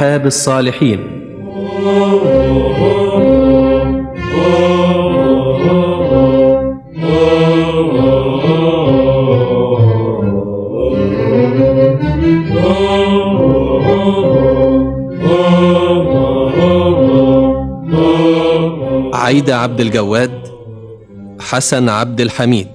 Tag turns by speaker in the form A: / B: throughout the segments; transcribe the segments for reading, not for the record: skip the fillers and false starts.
A: رحاب الصالحين. عايدة عبد الجواد، حسن عبد الحميد.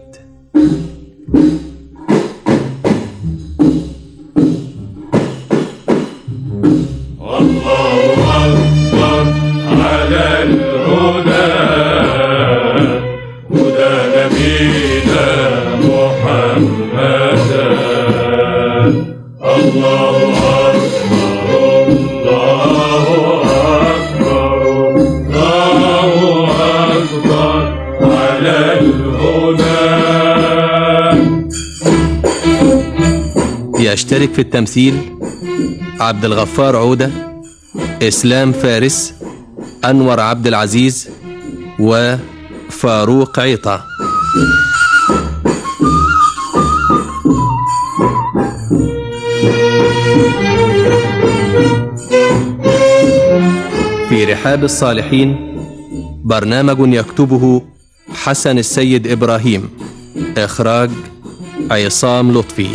A: يشترك في التمثيل عبد الغفار عودة، إسلام فارس، أنور عبد العزيز، وفاروق عيطة. في رحاب الصالحين برنامج يكتبه حسن السيد إبراهيم، إخراج عصام لطفي.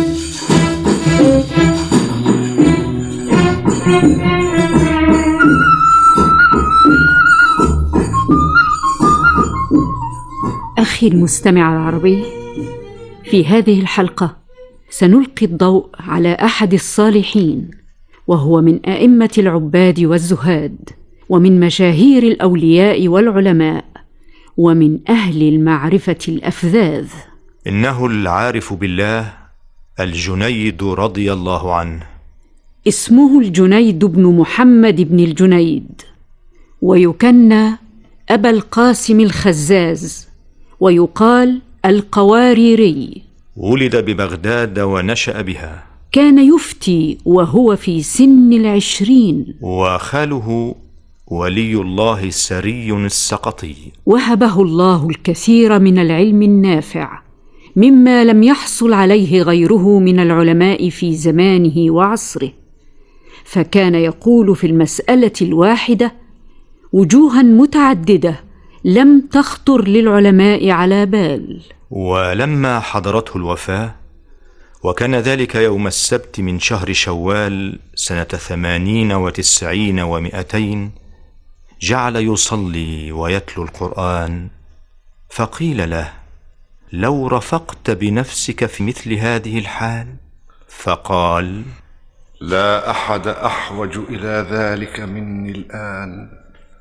B: أخي المستمع العربي، في هذه الحلقة سنلقي الضوء على أحد الصالحين، وهو من أئمة العباد والزهاد، ومن مشاهير الأولياء والعلماء، ومن أهل المعرفة الأفذاذ.
C: إنه العارف بالله الجنيد رضي الله عنه.
B: اسمه الجنيد بن محمد بن الجنيد، ويكنى أبا القاسم الخزاز، ويقال القواريري.
C: ولد ببغداد ونشأ بها.
B: كان يفتي وهو في سن 20.
C: وخاله ولي الله السري السقطي.
B: وهبه الله الكثير من العلم النافع، مما لم يحصل عليه غيره من العلماء في زمانه وعصره، فكان يقول في المسألة الواحدة وجوها متعددة لم تخطر للعلماء على بال.
C: ولما حضرته الوفاة، وكان ذلك يوم السبت من شهر شوال سنة 80 و90 و200، جعل يصلي ويتلو القرآن، فقيل له: لو رفقت بنفسك في مثل هذه الحال؟ فقال:
D: لا أحد أحوج إلى ذلك مني الآن،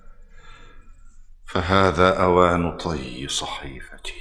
D: فهذا أوان طي صحيفتي.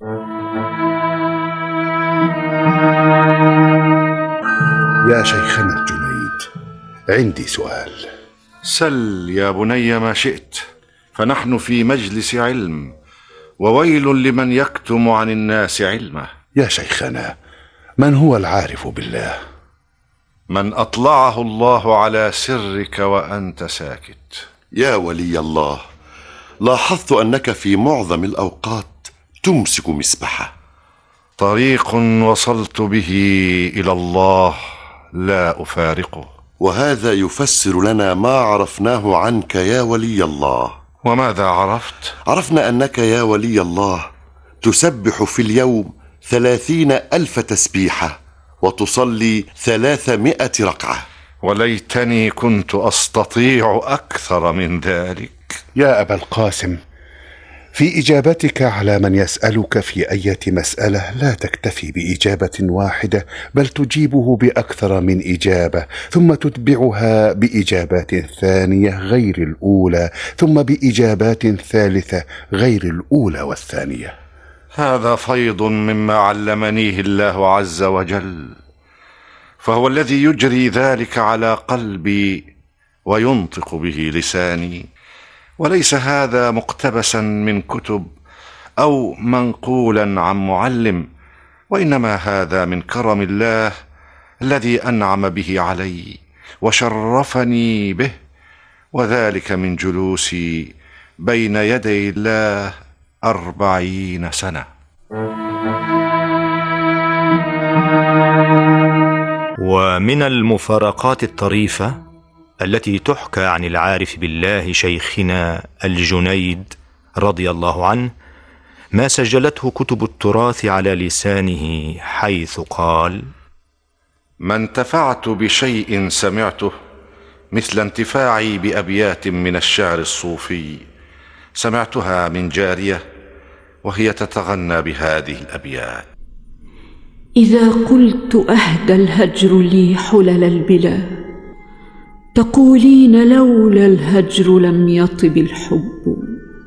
E: يا شيخنا الجنيد، عندي سؤال.
D: سل يا بني ما شئت، فنحن في مجلس علم، وويل لمن يكتم عن الناس علمه.
E: يا شيخنا، من هو العارف بالله؟
D: من أطلعه الله على سرك وأنت ساكت.
F: يا ولي الله، لاحظت أنك في معظم الأوقات تمسك مسبحة.
D: طريق وصلت به إلى الله لا أفارقه.
F: وهذا يفسر لنا ما عرفناه عنك يا ولي الله.
D: وماذا عرفت؟
F: عرفنا أنك يا ولي الله تسبح في اليوم 30,000 تسبيحة، وتصلي 300 ركعة.
D: وليتني كنت أستطيع أكثر من ذلك.
E: يا أبا القاسم، في إجابتك على من يسألك في أي مسألة لا تكتفي بإجابة واحدة، بل تجيبه بأكثر من إجابة، ثم تتبعها بإجابات ثانية غير الأولى، ثم بإجابات ثالثة غير الأولى والثانية.
D: هذا فيض مما علمنيه الله عز وجل، فهو الذي يجري ذلك على قلبي وينطق به لساني، وليس هذا مقتبسا من كتب أو منقولا عن معلم، وإنما هذا من كرم الله الذي أنعم به علي وشرفني به، وذلك من جلوسي بين يدي الله 40 سنة.
C: ومن المفارقات الطريفة التي تحكى عن العارف بالله شيخنا الجنيد رضي الله عنه ما سجلته كتب التراث على لسانه، حيث قال:
D: ما انتفعت بشيء سمعته مثل انتفاعي بأبيات من الشعر الصوفي سمعتها من جارية وهي تتغنى بهذه الأبيات:
B: إذا قلت أهدى الهجر لي حلل البلا، تقولين لولا الهجر لم يطب الحب.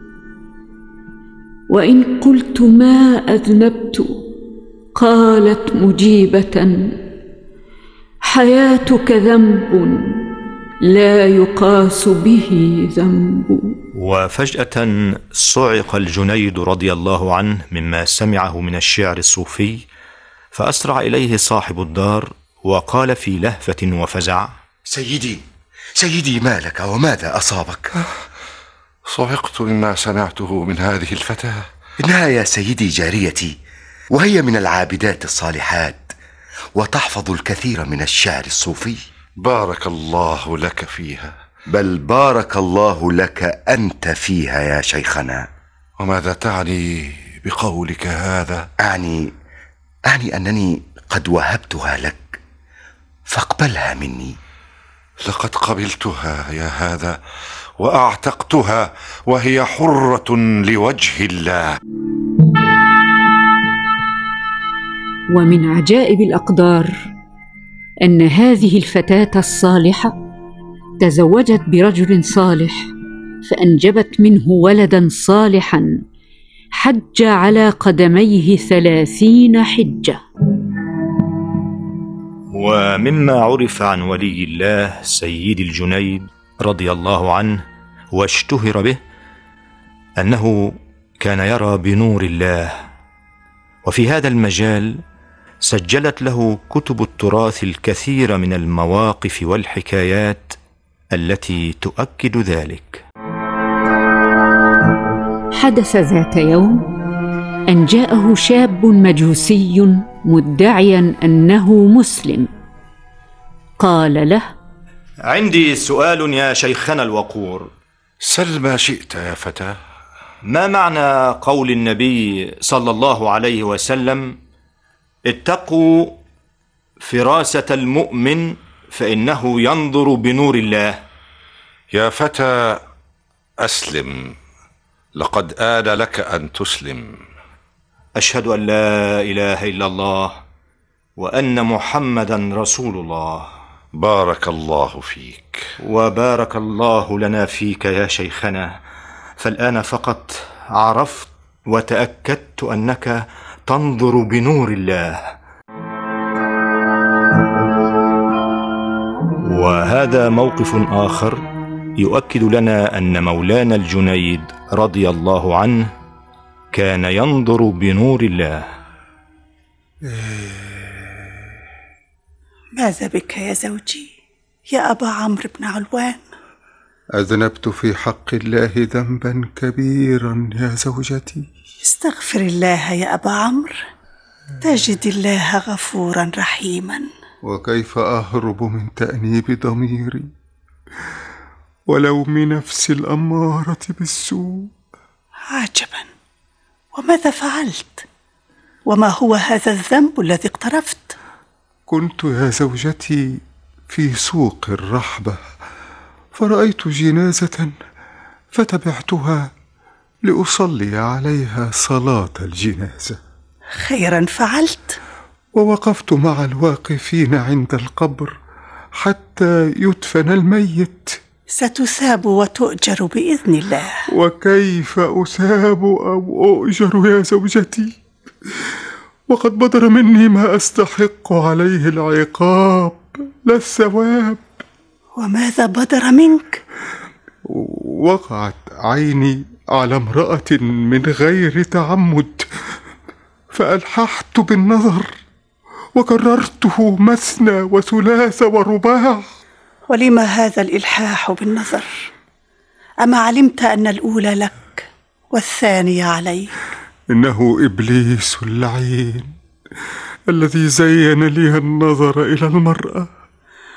B: وإن قلت ما أذنبت، قالت مجيبة: حياتك ذنب لا يقاس به ذنب.
C: وفجأة صعق الجنيد رضي الله عنه مما سمعه من الشعر الصوفي، فأسرع إليه صاحب الدار وقال في لهفة وفزع:
G: سيدي ما لك وماذا أصابك؟
D: صعقت مما سمعته من هذه الفتاة.
G: إنها يا سيدي جاريتي، وهي من العابدات الصالحات، وتحفظ الكثير من الشعر الصوفي.
D: بارك الله لك فيها.
G: بل بارك الله لك أنت فيها يا شيخنا.
D: وماذا تعني بقولك هذا؟
G: أعني أنني قد وهبتها لك، فاقبلها مني.
D: لقد قبلتها يا هذا وأعتقتها وهي حرة لوجه الله.
B: ومن عجائب الأقدار أن هذه الفتاة الصالحة تزوجت برجل صالح، فأنجبت منه ولدا صالحا حج على قدميه 30 حجة.
C: ومما عرف عن ولي الله سيد الجنيد رضي الله عنه واشتهر به أنه كان يرى بنور الله، وفي هذا المجال سجلت له كتب التراث الكثير من المواقف والحكايات التي تؤكد ذلك.
B: حدث ذات يوم أن جاءه شاب مجوسي مدعيا أنه مسلم. قال له:
C: عندي سؤال يا شيخنا الوقور.
D: سل ما شئت يا فتى.
C: ما معنى قول النبي صلى الله عليه وسلم: اتقوا فراسة المؤمن فإنه ينظر بنور الله؟
D: يا فتى أسلم، لقد آن لك أن تسلم.
C: أشهد أن لا إله إلا الله وأن محمدا رسول الله.
D: بارك الله فيك.
C: وبارك الله لنا فيك يا شيخنا، فالآن فقط عرفت وتأكدت أنك تنظر بنور الله. وهذا موقف آخر يؤكد لنا أن مولانا الجنيد رضي الله عنه كان ينظر بنور الله.
H: ماذا بك يا زوجي يا أبا عمرو بن علوان؟
E: أذنبت في حق الله ذنبا كبيرا يا زوجتي.
H: استغفر الله يا أبا عمرو، تجد الله غفورا رحيما.
E: وكيف أهرب من تأنيب ضميري ولوم نفسي الأمارة بالسوء؟
H: عجبا، وماذا فعلت؟ وما هو هذا الذنب الذي اقترفت؟
E: كنت يا زوجتي في سوق الرحبة، فرأيت جنازة فتبعتها لأصلي عليها صلاة الجنازة.
H: خيرا فعلت.
E: ووقفت مع الواقفين عند القبر حتى يدفن الميت.
H: ستثاب وتؤجر بإذن الله.
E: وكيف أثاب أو أؤجر يا زوجتي؟ وقد بدر مني ما أستحق عليه العقاب لا الثواب.
H: وماذا بدر منك؟
E: وقعت عيني على امرأة من غير تعمد، فألححت بالنظر وكررته مثنى وثلاث ورباع.
H: ولما هذا الإلحاح بالنظر؟ أما علمت أن الأولى لك والثانية عليك؟
E: إنه إبليس اللعين الذي زين لي النظر إلى المرأة.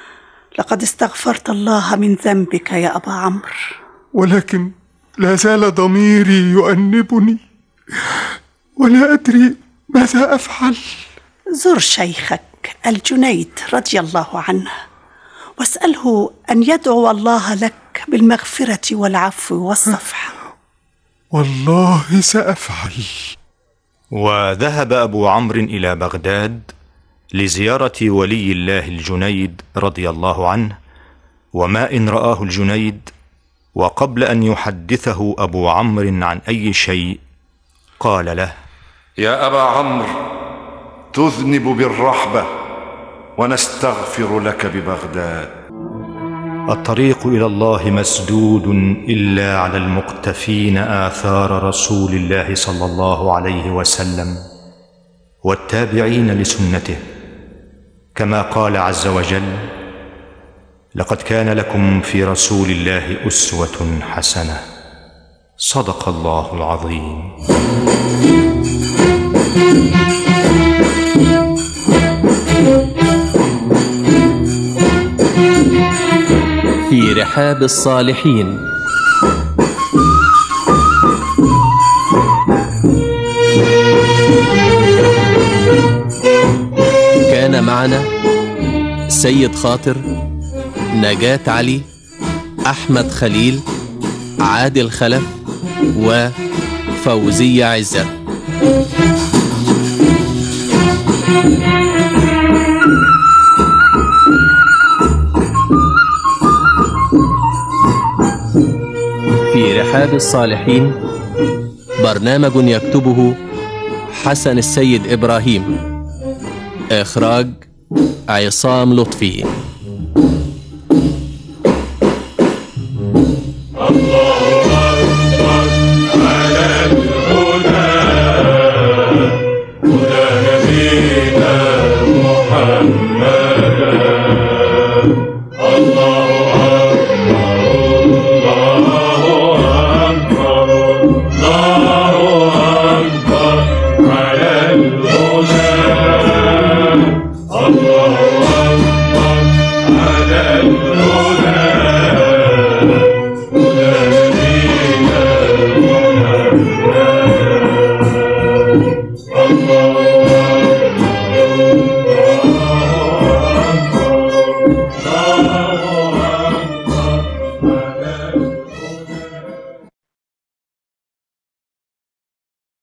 H: لقد استغفرت الله من ذنبك يا أبا عمرو،
I: ولكن لا زال ضميري يؤنبني ولا أدري ماذا أفعل.
H: زر شيخك الجنيد رضي الله عنه واسأله أن يدعو الله لك بالمغفرة والعفو والصفح.
I: والله سأفعل.
C: وذهب أبو عمرو إلى بغداد لزيارة ولي الله الجنيد رضي الله عنه، وما إن رآه الجنيد، وقبل أن يحدثه أبو عمرو عن أي شيء قال له:
D: يا أبا عمرو، تذنب بالرحبة ونستغفر لك ببغداد.
C: الطريق إلى الله مسدود إلا على المقتفين آثار رسول الله صلى الله عليه وسلم والتابعين لسنته، كما قال عز وجل: لقد كان لكم في رسول الله أسوة حسنة. صدق الله العظيم.
A: في رحاب الصالحين. كان معنا سيد خاطر، نجاة علي، أحمد خليل، عادل خلف، وفوزية عزت. في رحاب الصالحين برنامج يكتبه حسن السيد إبراهيم، إخراج عصام لطفي.